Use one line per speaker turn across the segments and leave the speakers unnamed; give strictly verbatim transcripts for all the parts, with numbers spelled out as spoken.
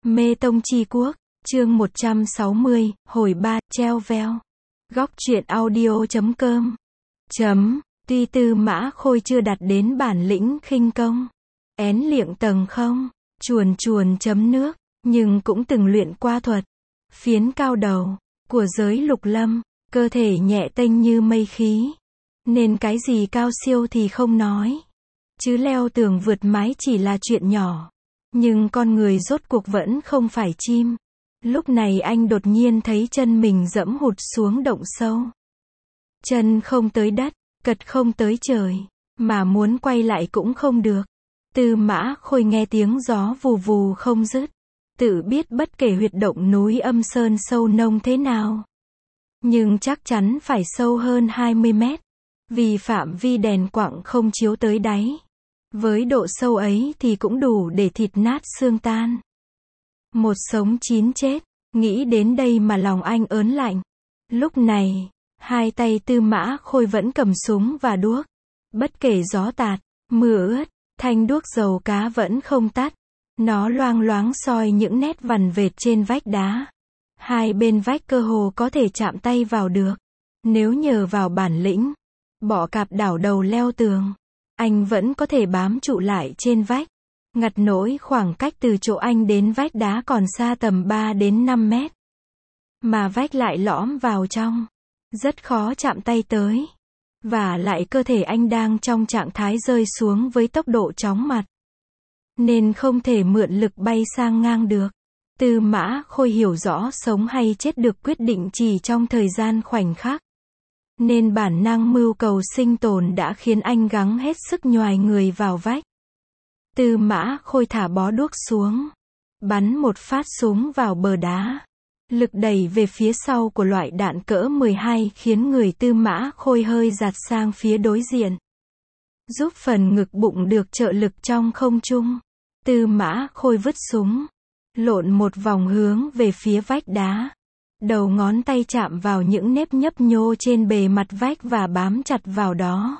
Mê Tông Chi Quốc, chương một trăm sáu mươi, hồi ba, treo veo. Góc truyện audio chấm com. Chấm, tuy Tư Mã Khôi chưa đạt đến bản lĩnh khinh công, én liệng tầng không, chuồn chuồn chấm nước, nhưng cũng từng luyện qua thuật, phiến cao đầu, của giới lục lâm, cơ thể nhẹ tênh như mây khí. Nên cái gì cao siêu thì không nói. Chứ leo tường vượt mái chỉ là chuyện nhỏ. Nhưng con người rốt cuộc vẫn không phải chim. Lúc này anh đột nhiên thấy chân mình dẫm hụt xuống động sâu. Chân không tới đất, cật không tới trời, mà muốn quay lại cũng không được. Tư Mã Khôi nghe tiếng gió vù vù không dứt, tự biết bất kể huyệt động núi Âm Sơn sâu nông thế nào, nhưng chắc chắn phải sâu hơn hai mươi mét, vì phạm vi đèn quặng không chiếu tới đáy. Với độ sâu ấy thì cũng đủ để thịt nát xương tan. Một sống chín chết, nghĩ đến đây mà lòng anh ớn lạnh. Lúc này, hai tay Tư Mã Khôi vẫn cầm súng và đuốc. Bất kể gió tạt, mưa ướt, thanh đuốc dầu cá vẫn không tắt. Nó loang loáng soi những nét vằn vệt trên vách đá. Hai bên vách cơ hồ có thể chạm tay vào được. Nếu nhờ vào bản lĩnh, bỏ cạp đảo đầu leo tường, anh vẫn có thể bám trụ lại trên vách. Ngặt nỗi khoảng cách từ chỗ anh đến vách đá còn xa tầm ba đến năm mét. Mà vách lại lõm vào trong. Rất khó chạm tay tới. Và lại cơ thể anh đang trong trạng thái rơi xuống với tốc độ chóng mặt. Nên không thể mượn lực bay sang ngang được. Tư Mã Khôi hiểu rõ sống hay chết được quyết định chỉ trong thời gian khoảnh khắc. Nên bản năng mưu cầu sinh tồn đã khiến anh gắng hết sức nhoài người vào vách. Tư Mã Khôi thả bó đuốc xuống, bắn một phát súng vào bờ đá. Lực đẩy về phía sau của loại đạn cỡ mười hai khiến người Tư Mã Khôi hơi giạt sang phía đối diện, giúp phần ngực bụng được trợ lực trong không trung. Tư Mã Khôi vứt súng, lộn một vòng hướng về phía vách đá. Đầu ngón tay chạm vào những nếp nhấp nhô trên bề mặt vách và bám chặt vào đó.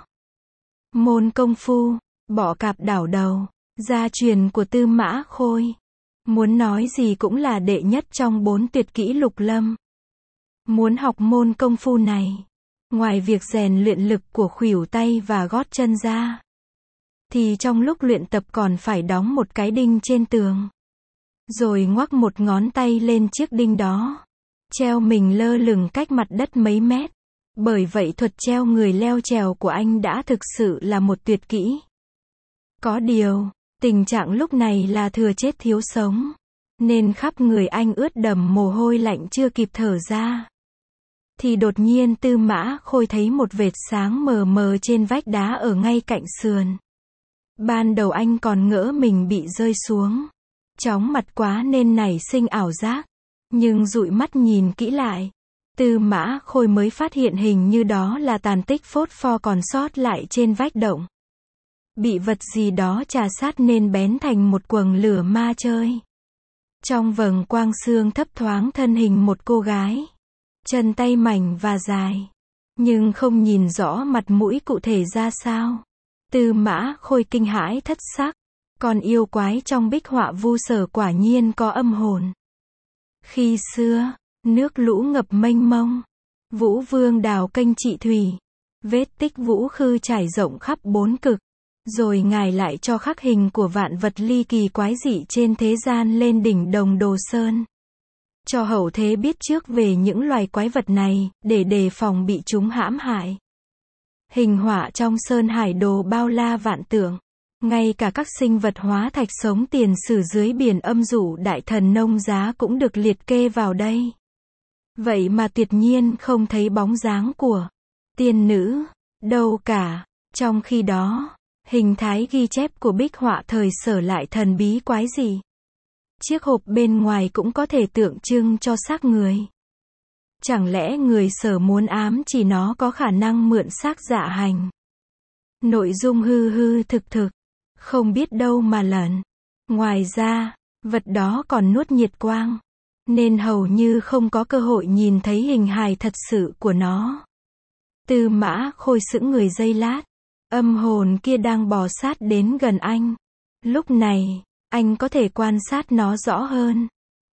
Môn công phu, bỏ cạp đảo đầu, gia truyền của Tư Mã Khôi. Muốn nói gì cũng là đệ nhất trong bốn tuyệt kỹ lục lâm. Muốn học môn công phu này, ngoài việc rèn luyện lực của khuỷu tay và gót chân ra, thì trong lúc luyện tập còn phải đóng một cái đinh trên tường. Rồi ngoắc một ngón tay lên chiếc đinh đó. Treo mình lơ lửng cách mặt đất mấy mét. Bởi vậy thuật treo người leo trèo của anh đã thực sự là một tuyệt kỹ. Có điều, tình trạng lúc này là thừa chết thiếu sống. Nên khắp người anh ướt đẫm mồ hôi lạnh chưa kịp thở ra. Thì đột nhiên Tư Mã Khôi thấy một vệt sáng mờ mờ trên vách đá ở ngay cạnh sườn. Ban đầu anh còn ngỡ mình bị rơi xuống. Chóng mặt quá nên nảy sinh ảo giác. Nhưng dụi mắt nhìn kỹ lại, Tư Mã Khôi mới phát hiện hình như đó là tàn tích phốt pho còn sót lại trên vách động. Bị vật gì đó trà sát nên bén thành một quầng lửa ma chơi. Trong vầng quang sương thấp thoáng thân hình một cô gái. Chân tay mảnh và dài. Nhưng không nhìn rõ mặt mũi cụ thể ra sao. Tư Mã Khôi kinh hãi thất sắc. Còn yêu quái trong bích họa Vu Sở quả nhiên có âm hồn. Khi xưa, nước lũ ngập mênh mông, Vũ Vương đào kênh trị thủy, vết tích Vũ Khư trải rộng khắp bốn cực, rồi ngài lại cho khắc hình của vạn vật ly kỳ quái dị trên thế gian lên đỉnh Đồng Đồ Sơn. Cho hậu thế biết trước về những loài quái vật này, để đề phòng bị chúng hãm hại. Hình họa trong Sơn Hải Đồ bao la vạn tượng. Ngay cả các sinh vật hóa thạch sống tiền sử dưới biển âm dụ đại thần nông giá cũng được liệt kê vào đây. Vậy mà tuyệt nhiên không thấy bóng dáng của tiên nữ đâu cả. Trong khi đó, hình thái ghi chép của bích họa thời Sở lại thần bí quái dị. Chiếc hộp bên ngoài cũng có thể tượng trưng cho xác người. Chẳng lẽ người Sở muốn ám chỉ nó có khả năng mượn xác dạ hành? Nội dung hư hư thực thực, không biết đâu mà lẩn. Ngoài ra, vật đó còn nuốt nhiệt quang, nên hầu như không có cơ hội nhìn thấy hình hài thật sự của nó. Tư Mã Khôi sững người giây lát. Âm hồn kia đang bò sát đến gần anh. Lúc này, anh có thể quan sát nó rõ hơn.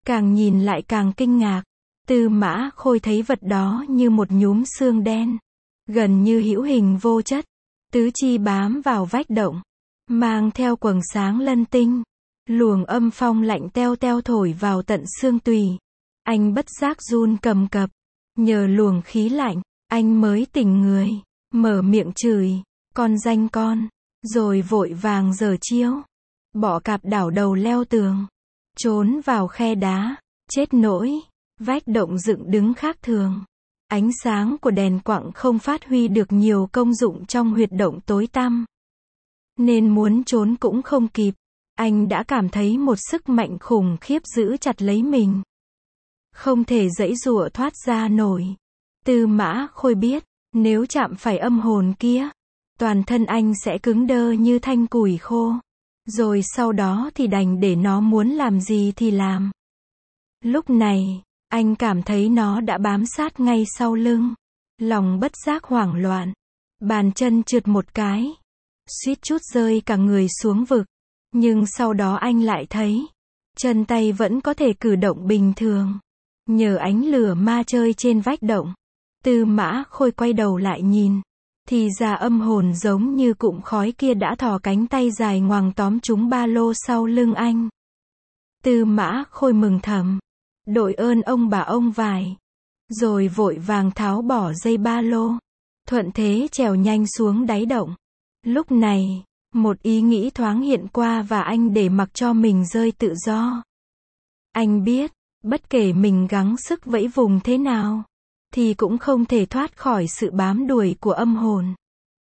Càng nhìn lại càng kinh ngạc. Tư Mã Khôi thấy vật đó như một nhúm xương đen, gần như hữu hình vô chất, tứ chi bám vào vách động, mang theo quầng sáng lân tinh. Luồng âm phong lạnh teo teo thổi vào tận xương tùy. Anh bất giác run cầm cập. Nhờ luồng khí lạnh, anh mới tỉnh người, mở miệng chửi, con danh con, rồi vội vàng giở chiêu, bỏ cạp đảo đầu leo tường, trốn vào khe đá, chết nỗi, vách động dựng đứng khác thường. Ánh sáng của đèn quặng không phát huy được nhiều công dụng trong huyệt động tối tăm, nên muốn trốn cũng không kịp. Anh đã cảm thấy một sức mạnh khủng khiếp giữ chặt lấy mình, không thể giãy giụa thoát ra nổi. Tư Mã Khôi biết, nếu chạm phải âm hồn kia, toàn thân anh sẽ cứng đơ như thanh củi khô, rồi sau đó thì đành để nó muốn làm gì thì làm. Lúc này, anh cảm thấy nó đã bám sát ngay sau lưng, lòng bất giác hoảng loạn, bàn chân trượt một cái, suýt chút rơi cả người xuống vực. Nhưng sau đó anh lại thấy, chân tay vẫn có thể cử động bình thường, nhờ ánh lửa ma chơi trên vách động. Tư Mã Khôi quay đầu lại nhìn, thì ra âm hồn giống như cụm khói kia đã thò cánh tay dài ngoằng tóm trúng ba lô sau lưng anh. Tư Mã Khôi mừng thầm, đội ơn ông bà ông vải, rồi vội vàng tháo bỏ dây ba lô, thuận thế trèo nhanh xuống đáy động. Lúc này, một ý nghĩ thoáng hiện qua và anh để mặc cho mình rơi tự do. Anh biết, bất kể mình gắng sức vẫy vùng thế nào, thì cũng không thể thoát khỏi sự bám đuổi của âm hồn.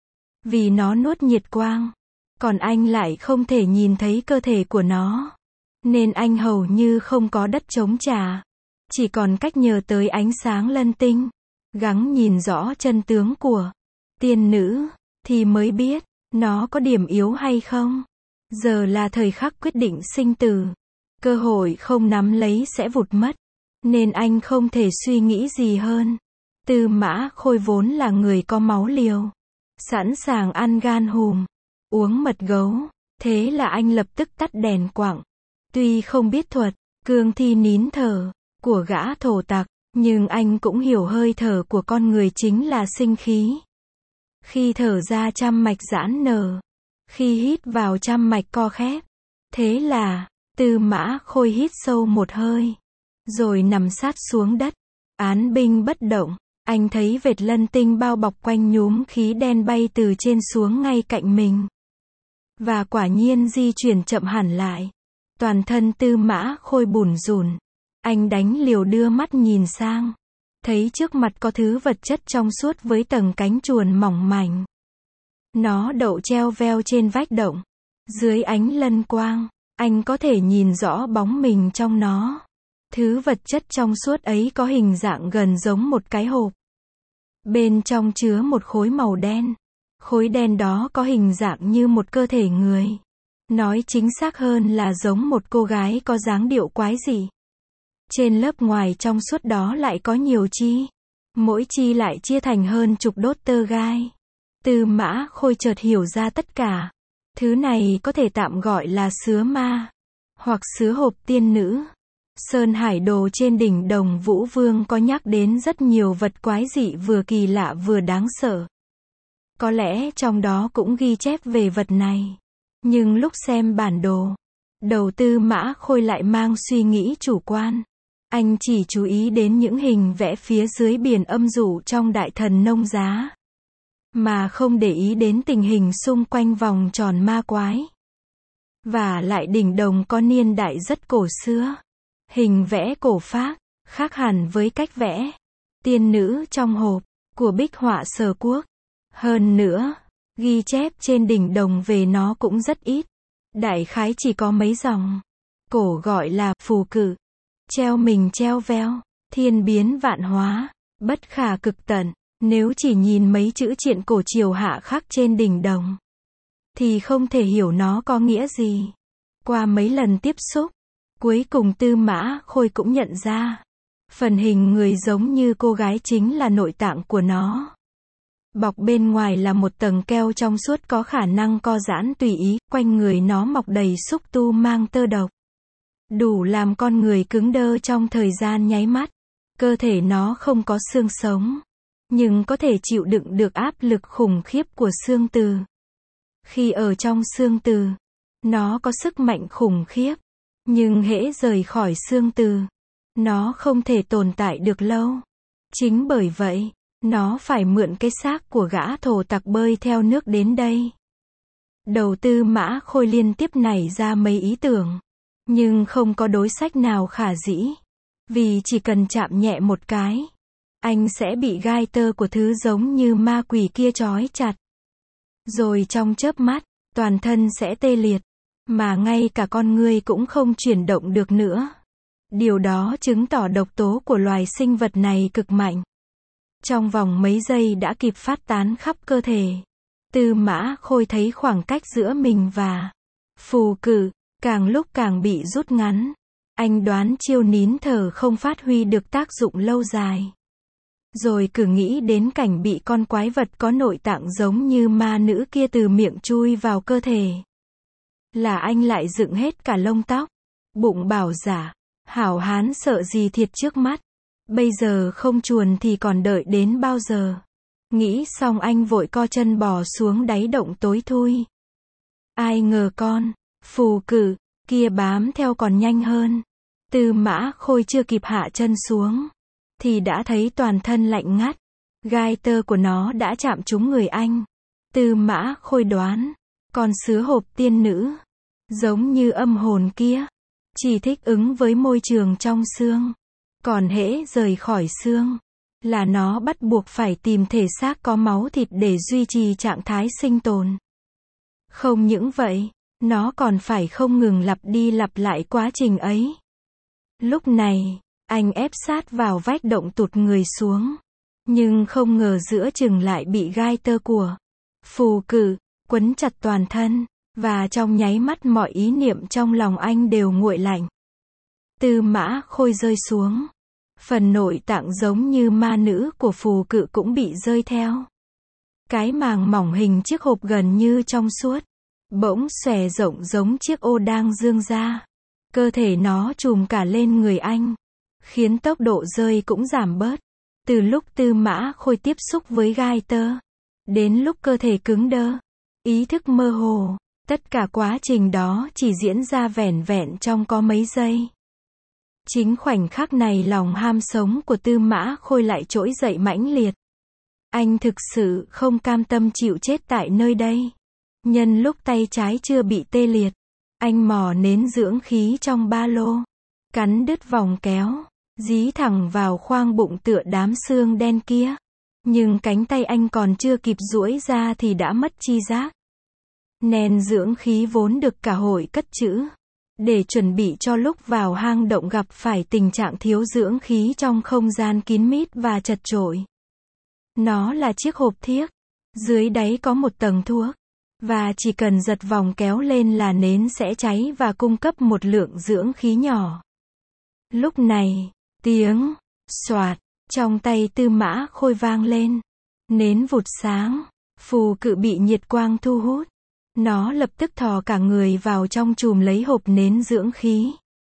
Vì nó nuốt nhiệt quang, còn anh lại không thể nhìn thấy cơ thể của nó, nên anh hầu như không có đất chống trả, chỉ còn cách nhờ tới ánh sáng lân tinh, gắng nhìn rõ chân tướng của tiên nữ, thì mới biết nó có điểm yếu hay không. Giờ là thời khắc quyết định sinh tử, cơ hội không nắm lấy sẽ vụt mất, nên anh không thể suy nghĩ gì hơn. Tư Mã Khôi vốn là người có máu liều, sẵn sàng ăn gan hùm, uống mật gấu, thế là anh lập tức tắt đèn quặng. Tuy không biết thuật cương thi nín thở của gã thổ tặc, nhưng anh cũng hiểu hơi thở của con người chính là sinh khí. Khi thở ra trăm mạch giãn nở, khi hít vào trăm mạch co khép. Thế là, Tư Mã Khôi hít sâu một hơi, rồi nằm sát xuống đất, án binh bất động. Anh thấy vệt lân tinh bao bọc quanh nhúm khí đen bay từ trên xuống ngay cạnh mình. Và quả nhiên di chuyển chậm hẳn lại. Toàn thân Tư Mã Khôi bủn rủn. Anh đánh liều đưa mắt nhìn sang, thấy trước mặt có thứ vật chất trong suốt với tầng cánh chuồn mỏng mảnh. Nó đậu treo veo trên vách động. Dưới ánh lân quang, anh có thể nhìn rõ bóng mình trong nó. Thứ vật chất trong suốt ấy có hình dạng gần giống một cái hộp. Bên trong chứa một khối màu đen. Khối đen đó có hình dạng như một cơ thể người. Nói chính xác hơn là giống một cô gái có dáng điệu quái dị. Trên lớp ngoài trong suốt đó lại có nhiều chi. Mỗi chi lại chia thành hơn chục đốt tơ gai. Tư Mã Khôi chợt hiểu ra tất cả. Thứ này có thể tạm gọi là sứa ma, hoặc sứa hộp tiên nữ. Sơn Hải Đồ trên đỉnh Đồng Vũ Vương có nhắc đến rất nhiều vật quái dị vừa kỳ lạ vừa đáng sợ. Có lẽ trong đó cũng ghi chép về vật này. Nhưng lúc xem bản đồ, đầu Tư Mã Khôi lại mang suy nghĩ chủ quan. Anh chỉ chú ý đến những hình vẽ phía dưới biển âm dụ trong Đại Thần Nông Giá, mà không để ý đến tình hình xung quanh vòng tròn ma quái. Và lại đỉnh đồng có niên đại rất cổ xưa. Hình vẽ cổ phác, khác hẳn với cách vẽ tiên nữ trong hộp của bích họa Sở Quốc. Hơn nữa, ghi chép trên đỉnh đồng về nó cũng rất ít. Đại khái chỉ có mấy dòng. Cổ gọi là phù cử. Treo mình treo veo, thiên biến vạn hóa, bất khả cực tận. Nếu chỉ nhìn mấy chữ triện cổ triều hạ khắc trên đỉnh đồng, thì không thể hiểu nó có nghĩa gì. Qua mấy lần tiếp xúc, cuối cùng Tư Mã Khôi cũng nhận ra, phần hình người giống như cô gái chính là nội tạng của nó. Bọc bên ngoài là một tầng keo trong suốt có khả năng co giãn tùy ý, quanh người nó mọc đầy xúc tu mang tơ độc. đủ làm con người cứng đơ trong thời gian nháy mắt. Cơ thể nó không có xương sống, nhưng có thể chịu đựng được áp lực khủng khiếp của xương từ. Khi ở trong xương từ, nó có sức mạnh khủng khiếp, nhưng hễ rời khỏi xương từ, nó không thể tồn tại được lâu. Chính bởi vậy, nó phải mượn cái xác của gã thổ tặc bơi theo nước đến đây. Đầu Tư Mã Khôi liên tiếp nảy ra mấy ý tưởng, nhưng không có đối sách nào khả dĩ. Vì chỉ cần chạm nhẹ một cái, anh sẽ bị gai tơ của thứ giống như ma quỷ kia trói chặt. Rồi trong chớp mắt, toàn thân sẽ tê liệt, mà ngay cả con người cũng không chuyển động được nữa. Điều đó chứng tỏ độc tố của loài sinh vật này cực mạnh. Trong vòng mấy giây đã kịp phát tán khắp cơ thể. Tư Mã Khôi thấy khoảng cách giữa mình và Phù Cự càng lúc càng bị rút ngắn. Anh đoán chiêu nín thở không phát huy được tác dụng lâu dài. Rồi cứ nghĩ đến cảnh bị con quái vật có nội tạng giống như ma nữ kia từ miệng chui vào cơ thể. Là anh lại dựng hết cả lông tóc. Bụng bảo giả, hảo hán sợ gì thiệt trước mắt. Bây giờ không chuồn thì còn đợi đến bao giờ. Nghĩ xong anh vội co chân bò xuống đáy động tối thui. Ai ngờ con Phù Cự kia bám theo còn nhanh hơn. Tư Mã Khôi chưa kịp hạ chân xuống, thì đã thấy toàn thân lạnh ngắt. Gai tơ của nó đã chạm trúng người anh. Tư Mã Khôi đoán, con sứa hộp tiên nữ, giống như âm hồn kia, chỉ thích ứng với môi trường trong xương. Còn hễ rời khỏi xương, là nó bắt buộc phải tìm thể xác có máu thịt để duy trì trạng thái sinh tồn. Không những vậy, nó còn phải không ngừng lặp đi lặp lại quá trình ấy. Lúc này, anh ép sát vào vách động tụt người xuống. Nhưng không ngờ giữa chừng lại bị gai tơ của Phù Cự quấn chặt toàn thân, và trong nháy mắt mọi ý niệm trong lòng anh đều nguội lạnh. Tư Mã Khôi rơi xuống. Phần nội tạng giống như ma nữ của Phù Cự cũng bị rơi theo. Cái màng mỏng hình chiếc hộp gần như trong suốt, bỗng xòe rộng giống chiếc ô đang dương ra. Cơ thể nó trùm cả lên người anh, khiến tốc độ rơi cũng giảm bớt. Từ lúc Tư Mã Khôi tiếp xúc với gai tơ, đến lúc cơ thể cứng đơ, ý thức mơ hồ, tất cả quá trình đó chỉ diễn ra vẻn vẹn trong có mấy giây. Chính khoảnh khắc này lòng ham sống của Tư Mã Khôi lại trỗi dậy mãnh liệt. Anh thực sự không cam tâm chịu chết tại nơi đây. Nhân lúc tay trái chưa bị tê liệt, anh mò nến dưỡng khí trong ba lô, cắn đứt vòng kéo, dí thẳng vào khoang bụng tựa đám xương đen kia. Nhưng cánh tay anh còn chưa kịp duỗi ra thì đã mất chi giác. Nén dưỡng khí vốn được cả hội cất trữ, để chuẩn bị cho lúc vào hang động gặp phải tình trạng thiếu dưỡng khí trong không gian kín mít và chật chội. Nó là chiếc hộp thiếc, dưới đáy có một tầng thuốc, và chỉ cần giật vòng kéo lên là nến sẽ cháy và cung cấp một lượng dưỡng khí nhỏ. Lúc này, tiếng xoạt trong tay Tư Mã Khôi vang lên. Nến vụt sáng, Phù Cự bị nhiệt quang thu hút. Nó lập tức thò cả người vào trong chùm lấy hộp nến dưỡng khí.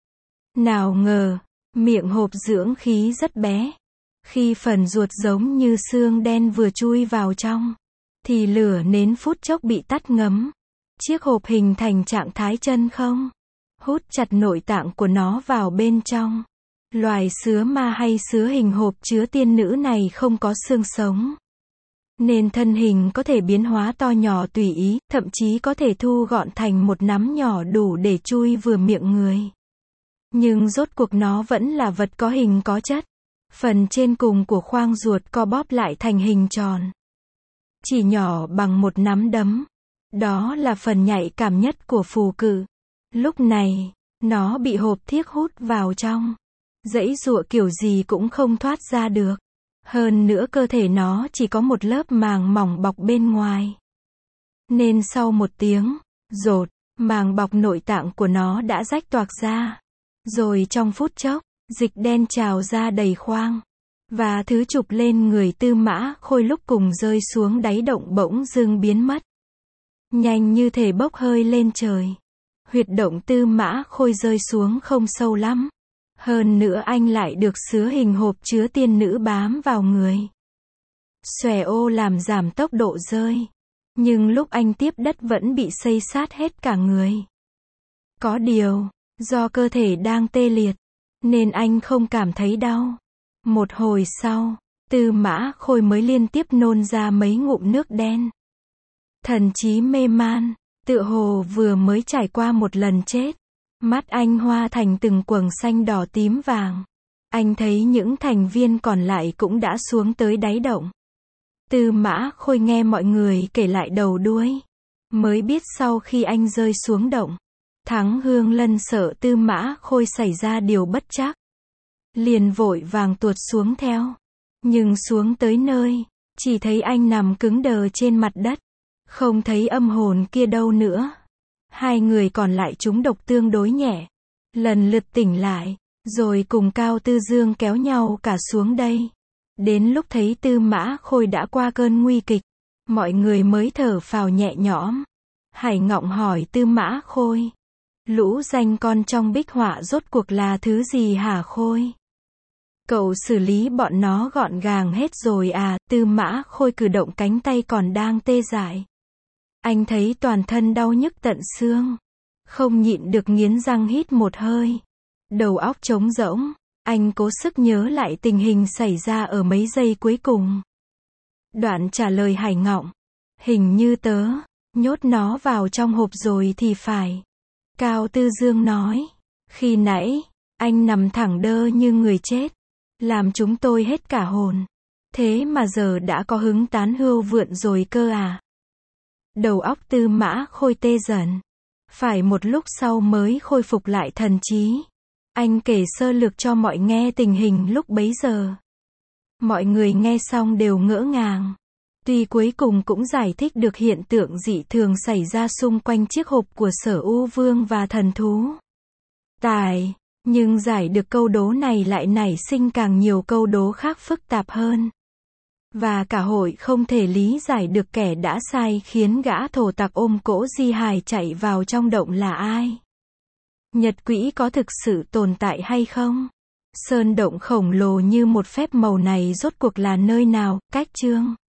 Nào ngờ, miệng hộp dưỡng khí rất bé. Khi phần ruột giống như xương đen vừa chui vào trong, thì lửa nến phút chốc bị tắt ngấm. Chiếc hộp hình thành trạng thái chân không, hút chặt nội tạng của nó vào bên trong. Loài sứa ma hay sứa hình hộp chứa tiên nữ này không có xương sống, nên thân hình có thể biến hóa to nhỏ tùy ý, thậm chí có thể thu gọn thành một nắm nhỏ đủ để chui vừa miệng người. Nhưng rốt cuộc nó vẫn là vật có hình có chất. Phần trên cùng của khoang ruột co bóp lại thành hình tròn, chỉ nhỏ bằng một nắm đấm. Đó là phần nhạy cảm nhất của Phù Cự. Lúc này, nó bị hộp thiếc hút vào trong, giãy giụa kiểu gì cũng không thoát ra được. Hơn nữa cơ thể nó chỉ có một lớp màng mỏng bọc bên ngoài. Nên sau một tiếng rột, màng bọc nội tạng của nó đã rách toạc ra. Rồi trong phút chốc, dịch đen trào ra đầy khoang. Và thứ chụp lên người Tư Mã Khôi lúc cùng rơi xuống đáy động bỗng dưng biến mất. Nhanh như thể bốc hơi lên trời. Huyệt động Tư Mã Khôi rơi xuống không sâu lắm. Hơn nữa anh lại được sứa hình hộp chứa tiên nữ bám vào người. Xòe ô làm giảm tốc độ rơi. Nhưng lúc anh tiếp đất vẫn bị xây sát hết cả người. Có điều, do cơ thể đang tê liệt, nên anh không cảm thấy đau. Một hồi sau, Tư Mã Khôi mới liên tiếp nôn ra mấy ngụm nước đen. Thần trí mê man, tựa hồ vừa mới trải qua một lần chết. Mắt anh hoa thành từng quầng xanh đỏ tím vàng. Anh thấy những thành viên còn lại cũng đã xuống tới đáy động. Tư Mã Khôi nghe mọi người kể lại đầu đuôi, mới biết sau khi anh rơi xuống động, Thắng Hương Lân sợ Tư Mã Khôi xảy ra điều bất trắc, liền vội vàng tuột xuống theo. Nhưng xuống tới nơi, chỉ thấy anh nằm cứng đờ trên mặt đất, không thấy âm hồn kia đâu nữa. Hai người còn lại trúng độc tương đối nhẹ, lần lượt tỉnh lại, rồi cùng Cao Tư Dương kéo nhau cả xuống đây. Đến lúc thấy Tư Mã Khôi đã qua cơn nguy kịch, mọi người mới thở phào nhẹ nhõm. Hải Ngọng hỏi Tư Mã Khôi, lũ danh con trong bích họa rốt cuộc là thứ gì hả Khôi? Cậu xử lý bọn nó gọn gàng hết rồi à? Tư Mã Khôi cử động cánh tay còn đang tê dại. Anh thấy toàn thân đau nhức tận xương, không nhịn được nghiến răng hít một hơi. Đầu óc trống rỗng, anh cố sức nhớ lại tình hình xảy ra ở mấy giây cuối cùng. Đoạn trả lời Hải Ngọng, hình như tớ nhốt nó vào trong hộp rồi thì phải. Cao Tư Dương nói, khi nãy anh nằm thẳng đơ như người chết, làm chúng tôi hết cả hồn. Thế mà giờ đã có hứng tán hươu vượn rồi cơ à? Đầu óc Tư Mã Khôi tê dần, phải một lúc sau mới khôi phục lại thần trí. Anh kể sơ lược cho mọi nghe tình hình lúc bấy giờ. Mọi người nghe xong đều ngỡ ngàng. Tuy cuối cùng cũng giải thích được hiện tượng dị thường xảy ra xung quanh chiếc hộp của Sở U Vương và thần thú tài, nhưng giải được câu đố này lại nảy sinh càng nhiều câu đố khác phức tạp hơn. Và cả hội không thể lý giải được kẻ đã sai khiến gã thổ tặc ôm cỗ di hài chạy vào trong động là ai. Nhật quỹ có thực sự tồn tại hay không? Sơn động khổng lồ như một phép màu này rốt cuộc là nơi nào? Cách chương